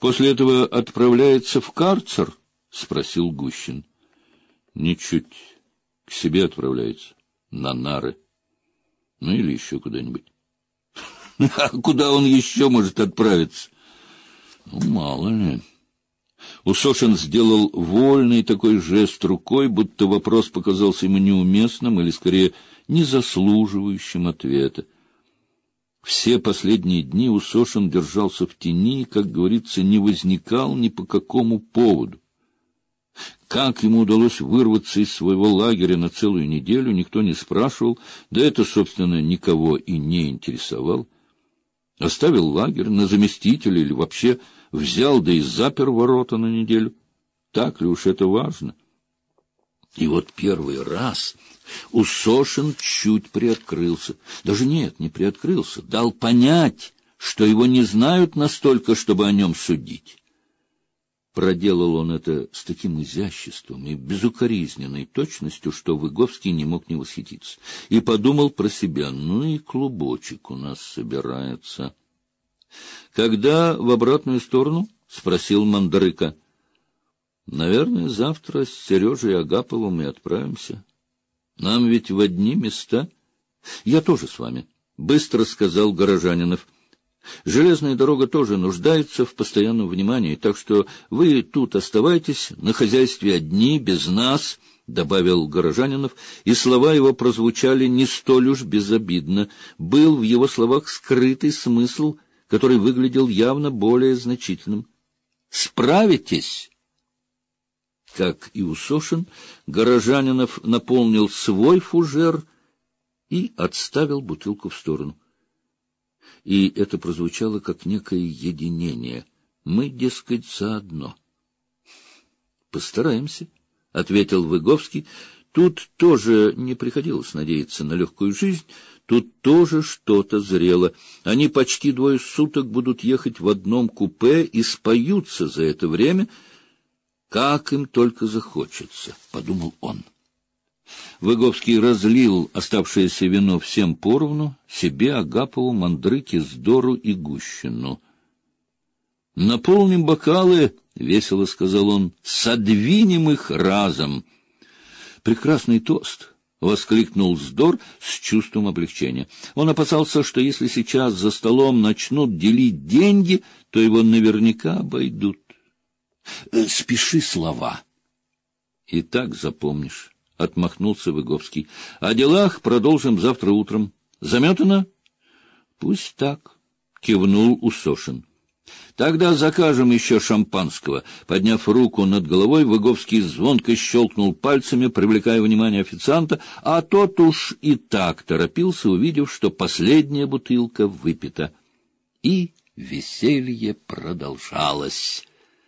После этого отправляется в карцер? — спросил Гущин. — Ничуть. К себе отправляется. На нары. Ну, или еще куда-нибудь. — А куда он еще может отправиться? — Ну, мало ли. Усошин сделал вольный такой жест рукой, будто вопрос показался ему неуместным или, скорее, не заслуживающим ответа. Все последние дни Усошин держался в тени и, как говорится, не возникал ни по какому поводу. Как ему удалось вырваться из своего лагеря на целую неделю, никто не спрашивал, да это, собственно, никого и не интересовало. Оставил лагерь на заместителя или вообще взял, да и запер ворота на неделю. Так ли уж это важно? И вот первый раз Усошин чуть приоткрылся. Даже нет, не приоткрылся, дал понять, что его не знают настолько, чтобы о нем судить. Проделал он это с таким изяществом и безукоризненной точностью, что Выговский не мог не восхититься. И подумал про себя: ну и клубочек у нас собирается. — Когда в обратную сторону? — спросил Мандрыка. — Наверное, завтра с Сережей Агаповым и отправимся. Нам ведь в одни места. — Я тоже с вами, — быстро сказал Горожанинов. Железная дорога тоже нуждается в постоянном внимании, так что вы тут оставайтесь, на хозяйстве одни, без нас, — добавил Горожанинов, и слова его прозвучали не столь уж безобидно. Был в его словах скрытый смысл, который выглядел явно более значительным. «Справитесь!» Как и Усошин, Горожанинов наполнил свой фужер и отставил бутылку в сторону. И это прозвучало как некое единение. Мы, дескать, заодно. — Постараемся, — ответил Выговский. Тут тоже не приходилось надеяться на легкую жизнь, тут тоже что-то зрело. Они почти 2 суток будут ехать в одном купе и споются за это время, как им только захочется, — подумал он. Выговский разлил оставшееся вино всем поровну, себе, Агапову, Мандрыке, Здору и Гущину. — Наполним бокалы, — весело сказал он, — содвинем их разом. — Прекрасный тост! — воскликнул Здор с чувством облегчения. Он опасался, что если сейчас за столом начнут делить деньги, то его наверняка обойдут. — Спеши слова. — И так запомнишь. — отмахнулся Выговский. — О делах продолжим завтра утром. Заметано? — Пусть так, — кивнул Усошин. — Тогда закажем еще шампанского. Подняв руку над головой, Выговский звонко щелкнул пальцами, привлекая внимание официанта, а тот уж и так торопился, увидев, что последняя бутылка выпита. И веселье продолжалось.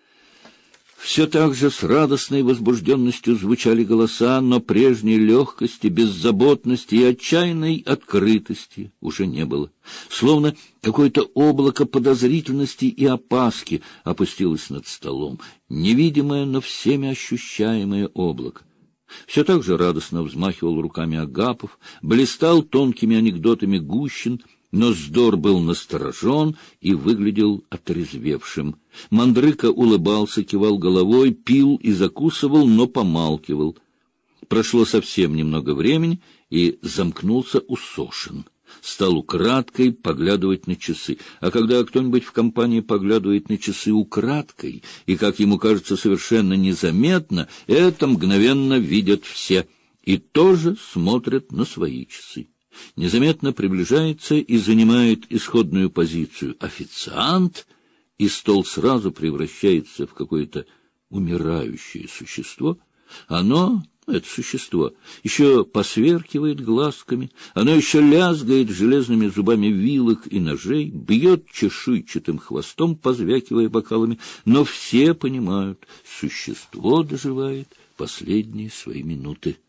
Все так же с радостной возбужденностью звучали голоса, но прежней легкости, беззаботности и отчаянной открытости уже не было. Словно какое-то облако подозрительности и опаски опустилось над столом, невидимое, но всеми ощущаемое облако. Все так же радостно взмахивал руками Агапов, блистал тонкими анекдотами Гущин, но Здор был насторожен и выглядел отрезвевшим. Мандрыка улыбался, кивал головой, пил и закусывал, но помалкивал. Прошло совсем немного времени, и замкнулся Усошин. Стал украдкой поглядывать на часы. А когда кто-нибудь в компании поглядывает на часы украдкой, и, как ему кажется, совершенно незаметно, это мгновенно видят все, и тоже смотрят на свои часы. Незаметно приближается и занимает исходную позицию официант, и стол сразу превращается в какое-то умирающее существо. Оно, это существо, еще посверкивает глазками, оно еще лязгает железными зубами вилок и ножей, бьет чешуйчатым хвостом, позвякивая бокалами, но все понимают, существо доживает последние свои минуты.